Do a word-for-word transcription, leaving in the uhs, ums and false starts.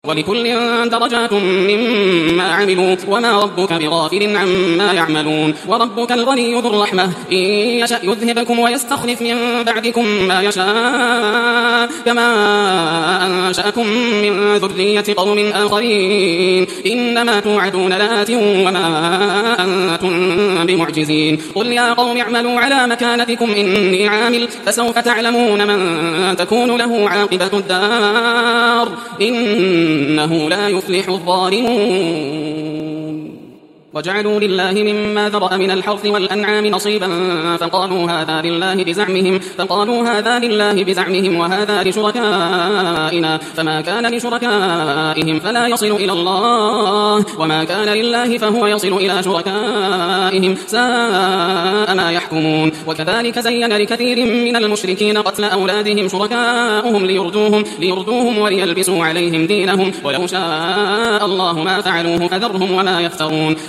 ولكل درجات مما عملوا وما ربك بغافل عما يعملون وربك الغني ذو الرحمة إن يشأ يذهبكم ويستخلف من بعدكم ما يشاء كما أنشأكم من ذرية قوم آخرين إنما توعدون لآت وما أنتم بمعجزين قل يا قوم اعملوا على مكانتكم إني عامل فسوف تعلمون من تكون له عاقبة الدار إنه لا يفلح الظالمون وجعلوا لله مما ذرأ من الحرث والأنعام نصيبا فقالوا هذا لله بزعمهم فقالوا هذا لله بزعمهم وهذا لشركائنا فما كان لشركائهم فلا يصل إلى الله وما كان لله فهو يصل إلى شركائهم ساء ما يحكمون وكذلك زين لكثير من المشركين قتل أولادهم شركاؤهم ليردوهم, ليردوهم وليلبسوا عليهم دينهم ولو شاء الله ما فعلوه فذرهم وما يفترون